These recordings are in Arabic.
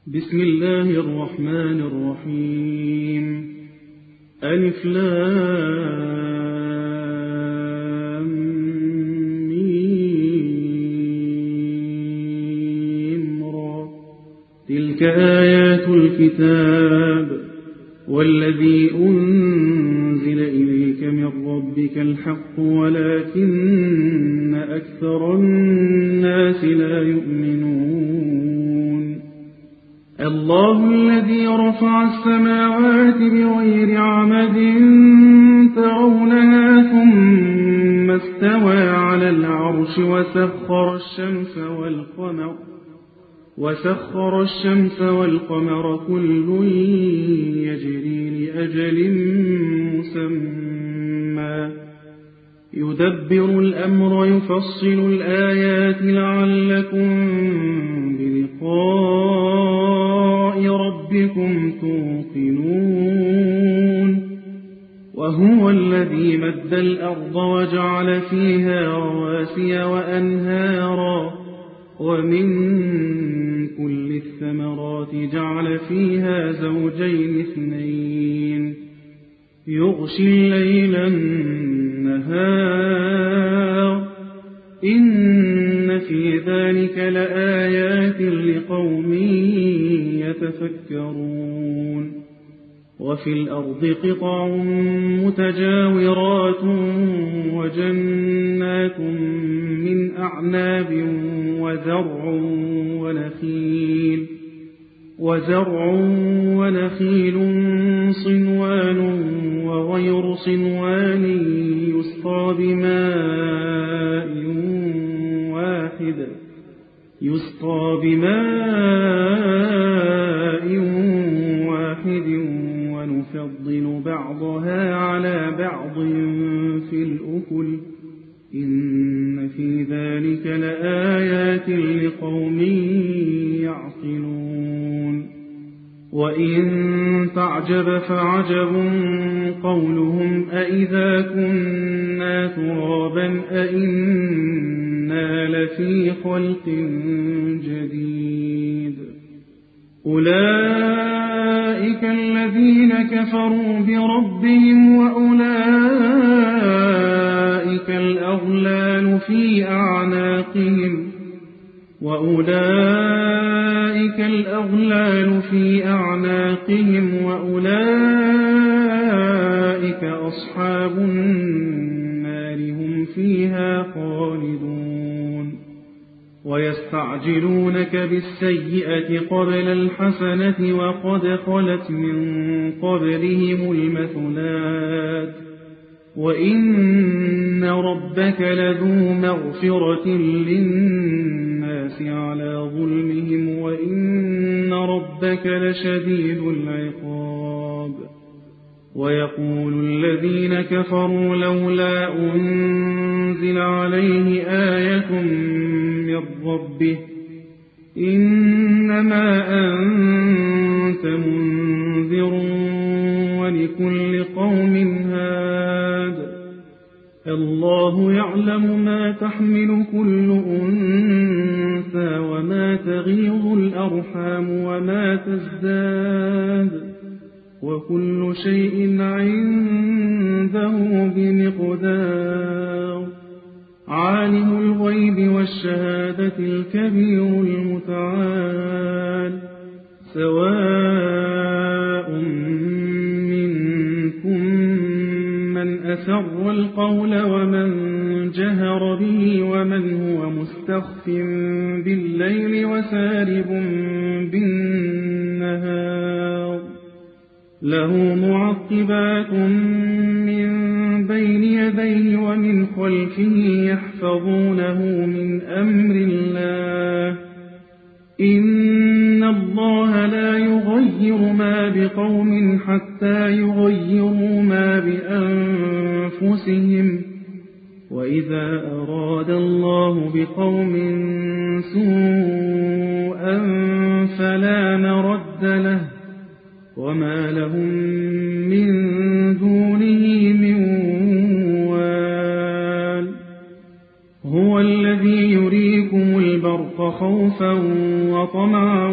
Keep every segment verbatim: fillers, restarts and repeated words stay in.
بسم الله الرحمن الرحيم. ألف لام ميم را. تلك آيات الكتاب والذي أنزل إليك من ربك الحق ولكن أكثر الناس لا يؤمنون. الله الذي رفع السماوات بغير عمد ترونها ثم استوى على العرش وسخر الشمس والقمر وسخر الشمس والقمر كل يجري لأجل مسمى يدبر الأمر يفصل الآيات لعلكم بلقاء ربكم توقنون. وهو الذي مد الأرض وجعل فيها رواسي وأنهارا ومن كل الثمرات جعل فيها زوجين اثنين يغشي الليل النهار إن في ذلك لآيات لقوم يتفكرون. وفي الأرض قطع متجاورات وجنات من أعناب وزرع ونخيل وزرع ونخيل صنوان وغير صنوان يسقى بماء واحد يسقى بماء واحد ونفضل بعضها على بعض في الأكل إن في ذلك لآيات لقوم يعقلون. وإن تعجب فعجب قولهم أإذا كنا ترابا أإنا لفي خلق جديد. أولئك الذين كفروا بربهم وأولئك الأغلال في أعناقهم وأولئك الأغلال في أعناقهم وأولئك أصحاب النار هم فيها خالدون. ويستعجلونك بالسيئة قبل الحسنة وقد خلت من قبلهم المثلات وإن ربك لذو مغفرة للناس على ظلمهم وإن ربك لشديد العقاب. ويقول الذين كفروا لولا أنزل عليه آية من ربه إنما أنت منذر ولكل قوم هاد. الله يعلم ما تحمل كل أنثى وما تغيض الأرحام وما تزداد وكل شيء عنده بمقدار. عالم الغيب والشهادة الكبير المتعال. سواء منكم من أسر القول ومن جهر به ومن هو مستخف بالليل وسارب بالنهار. له معقبات من بين يديه ومن خلفه يحفظونه من أمر الله. إن الله لا يغير ما بقوم حتى يغيروا ما بأنفسهم وإذا أراد الله بقوم سوءا فلا مرد له وما لهم من دونه من وال. هو الذي يريكم البرق البرق خوفا وطمعا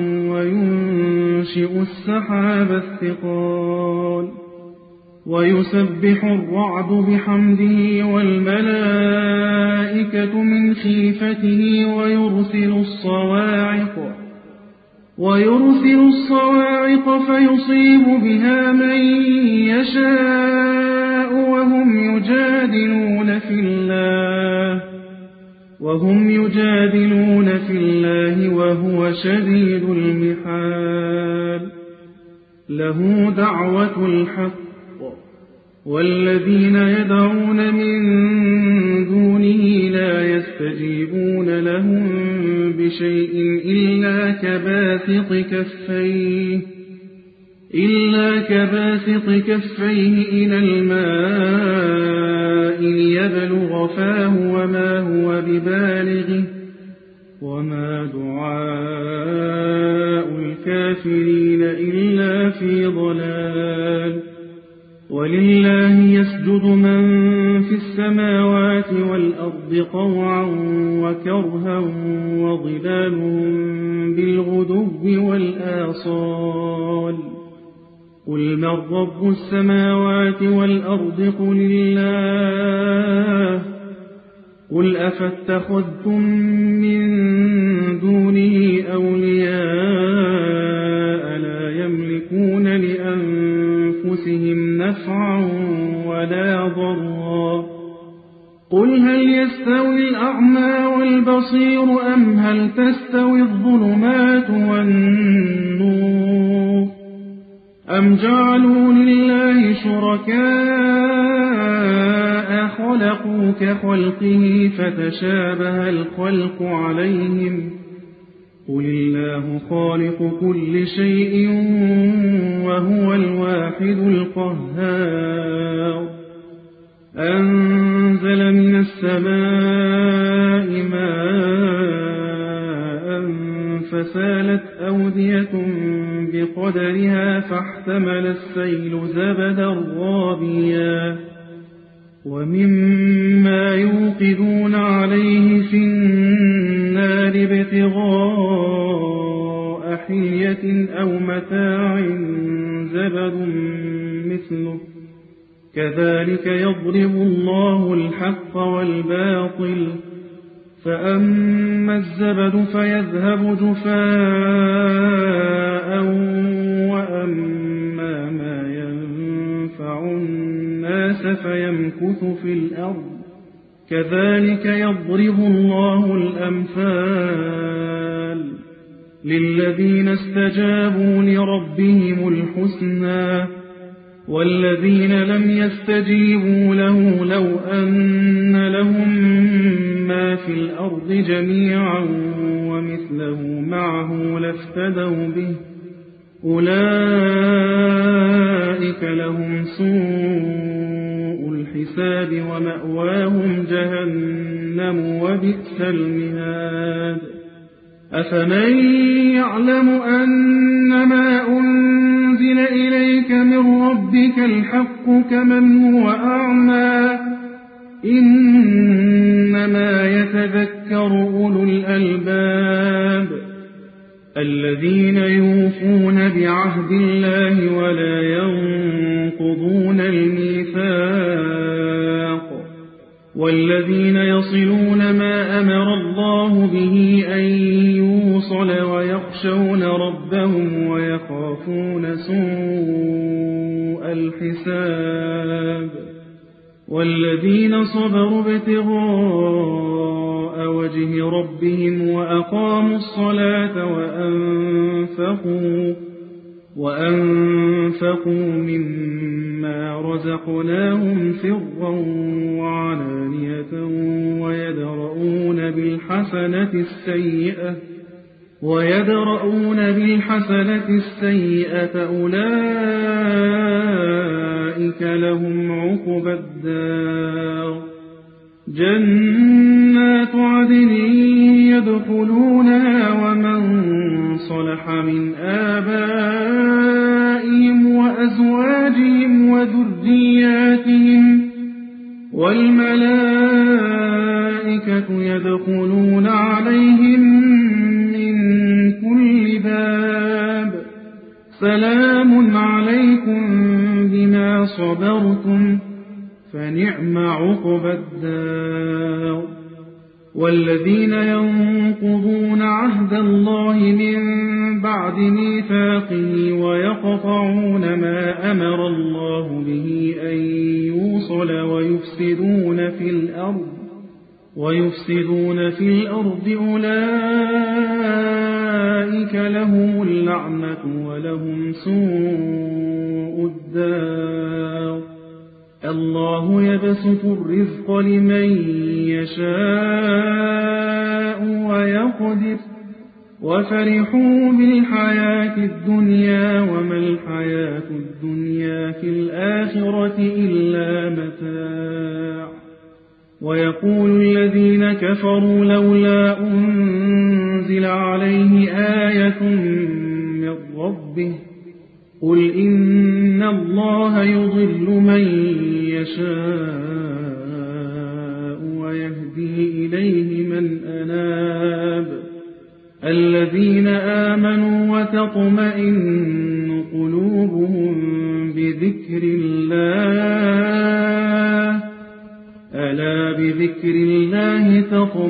وينشئ السحاب الثقال ويسبح الرعد بحمده والملائكة من خيفته ويرسل الصواعق ويرسل الصواعق فيصيب بها من يشاء وهم يجادلون في الله وهم يجادلون في الله وهو شديد المحال له دعوة الحق والذين يدعون من دونه لا يستجيبون لهم بشيء إلا كباسط كفيه إلا كباسط كفيه إلى الماء ليبلغ فاه وما هو ببالغه وما دعاء الكافرين إلا في ضلال ولله يسجد من في السماوات والأرض طوعا وكرها وظلالهم بالغدو والآصال قل من رب السماوات والأرض قل الله قل أفاتخذتم من دونه أولياء لا يملكون لأنفسهم نفعا ولا ضرا قل هل يستوي الأعمى والبصير أم هل تستوي الظلمات والنور أم جعلوا لله شركاء خلقوا كخلقه فتشابه الخلق عليهم قل الله خالق كل شيء وهو الواحد القهار أنزل من السماء ماء فسالت أودية بقدرها فاحتمل السيل زبدا رابيا ومما يوقدون عليه في النار ابتغاء حلية أو متاع زبد مثله كذلك يضرب الله الحق والباطل فأما الزبد فيذهب جفاء وأما ما ينفع الناس فيمكث في الأرض كذلك يضرب الله الأمثال للذين استجابوا لربهم الحسنى والذين لم يستجيبوا له لو أن لهم ما في الأرض جميعا ومثله معه لافتدوا به أولئك لهم سوء الحساب ومأواهم جهنم وبئس المهاد أفمن يعلم أنما أنزل إليك من ربك الحق كمن هو أعمى إنما يتذكر أولو الألباب الذين يوفون بعهد الله ولا ينقضون الميثاق والذين يصلون ما أمر الله به أن يوصل ويخشون ربهم ويخافون سوء الحساب والذين صبروا ابتغاء وجه ربهم وأقاموا الصلاة وأنفقوا وأنفقوا مما رزقناهم سرا وعلانية ويدرؤون بالحسنة السيئة ويدرؤون بالحسنة السيئة أولئك لهم عقبى الدار جنات عدن يدخلونها ومن صلح من آبائهم وأزواجهم وذرياتهم والملائكة يدخلون عليهم مآب سلام عليكم بما صبرتم فنعم عقبى الدار والذين ينقضون عهد الله من بعد ميثاقه ويقطعون ما أمر الله به أن يوصل ويفسدون في الأرض ويفسدون في الأرض أولئك لهم اللعنة ولهم سوء الدار الله يبسط الرزق لمن يشاء ويقدر وفرحوا بالحياة الدنيا وما الحياة الدنيا في الآخرة إلا متاع ويقول الذين كفروا لولا أنزل عليه آية من ربه قل إن الله يضل من يشاء ويهدي إليه من أناب الذين آمنوا وتطمئن قلوبهم بذكر الله ألا بذكر الله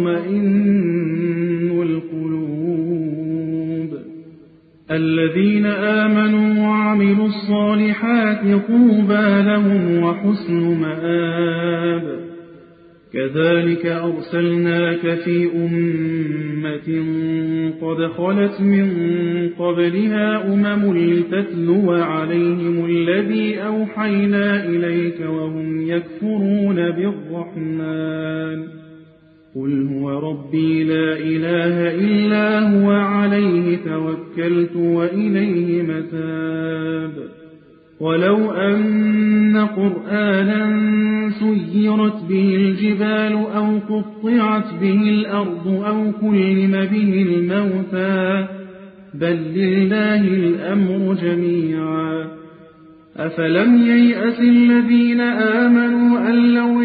تطمئن القلوب الذين آمنوا وعملوا الصالحات طوبى لهم وحسن مآب كذلك أرسلناك في أمة قد خلت من قبلها أمم لتتلو عليهم الذي أوحينا إليك وهم يكفرون بالرحمن قل هو ربي لا إله إلا هو عليه توكلت وإليه متاب ولو أن قرآنا سيرت به الجبال أو قطعت به الأرض أو كلم به الموتى بل لله الأمر جميعا أفلم ييأس الذين آمنوا أن لو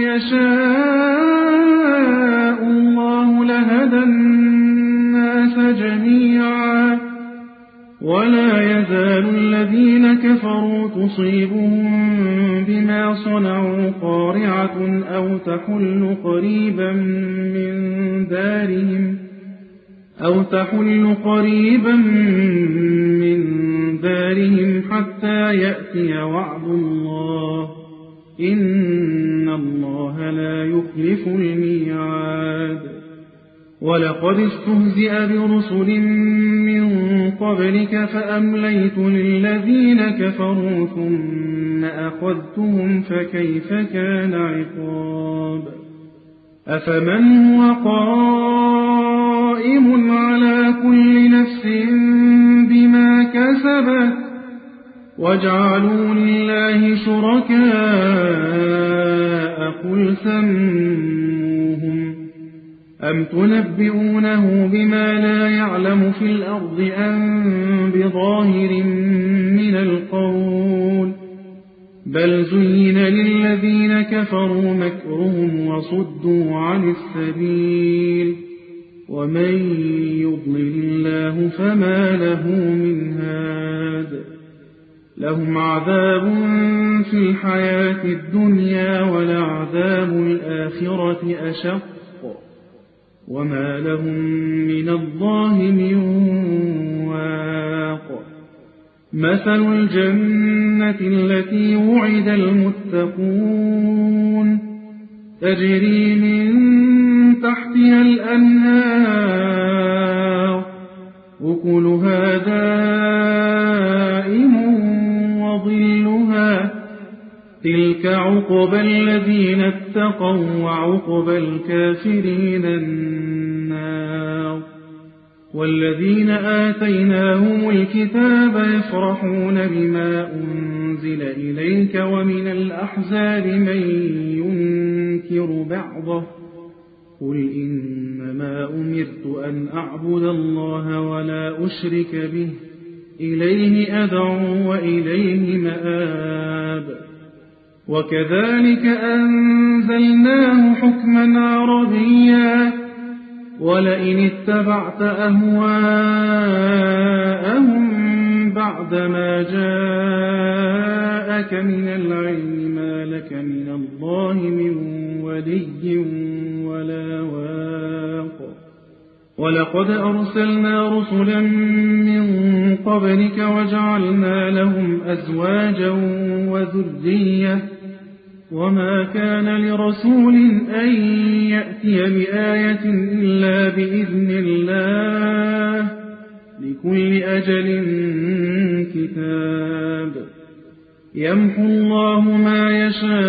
يشاء الله لهدى الناس جميعا ولا يزال الذين كفروا تصيبهم بما صنعوا قارعة أو تحل قريبا من دارهم أو تحل قريبا من دارهم حتى يأتي وعد الله إن الله لا يخلف الميعاد ولقد استهزئ برسل من قبلك فأمليت للذين كفروا ثم أخذتهم فكيف كان عقاب أفمن هو قائم على كل نفس بما كسبت وجعلوا لله شركاء قل سموهم أم تنبئونه بما لا يعلم في الأرض أم بظاهر من القول بل زين للذين كفروا مكرهم وصدوا عن السبيل ومن يضلل الله فما له من هاد لهم عذاب في الحياة الدنيا ولعذاب الآخرة أشق وما لهم من الله من واق مثل الجنة التي وعد المتقون تجري من تحتها الأنهار أكلها دائم وظلها تلك عقبى الذين اتقوا وعقبى الكافرين النار والذين آتيناهم الكتاب يفرحون بما أنزل إليك ومن الأحزاب من ينكر بعضه قل إنما أمرت أن أعبد الله ولا أشرك به إليه أدعو وإليه مآب وكذلك أنزلناه حكما عربيا ولئن اتبعت أهواءهم بعدما جاءك من العلم ما لك من الله من ولي ولا واق ولقد أرسلنا رسلا من قبلك وجعلنا لهم أزواجا وذرية وما كان لرسول أن يأتي بآية إلا بإذن الله لكل أجل كتاب يمحو الله ما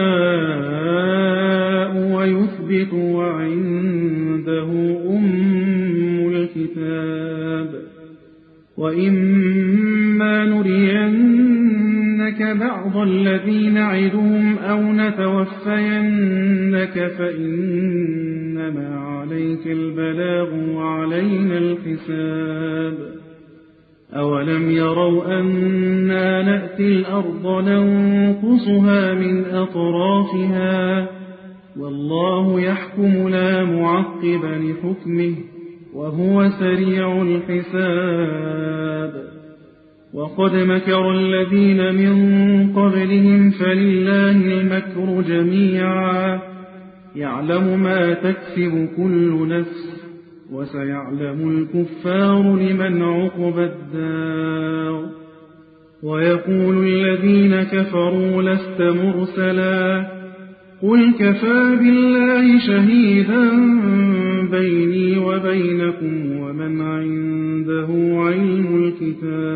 يشاء ويثبت وعنده أم الكتاب وإما نرينك بعض الذي نعدهم أو نتوفينك فإنما عليك البلاغ وعلينا الحساب أولم يروا أنا نأتي الأرض ننقصها من أطرافها والله يحكم لا معقب لحكمه وهو سريع الحساب وقد مكر الذين من قبلهم فلله المكر جميعا يعلم ما تكسب كل نفس وسيعلم الكفار لمن عقبى الدار ويقول الذين كفروا لست مرسلا قل كفى بالله شهيدا بيني وبينكم ومن عنده علم الكتاب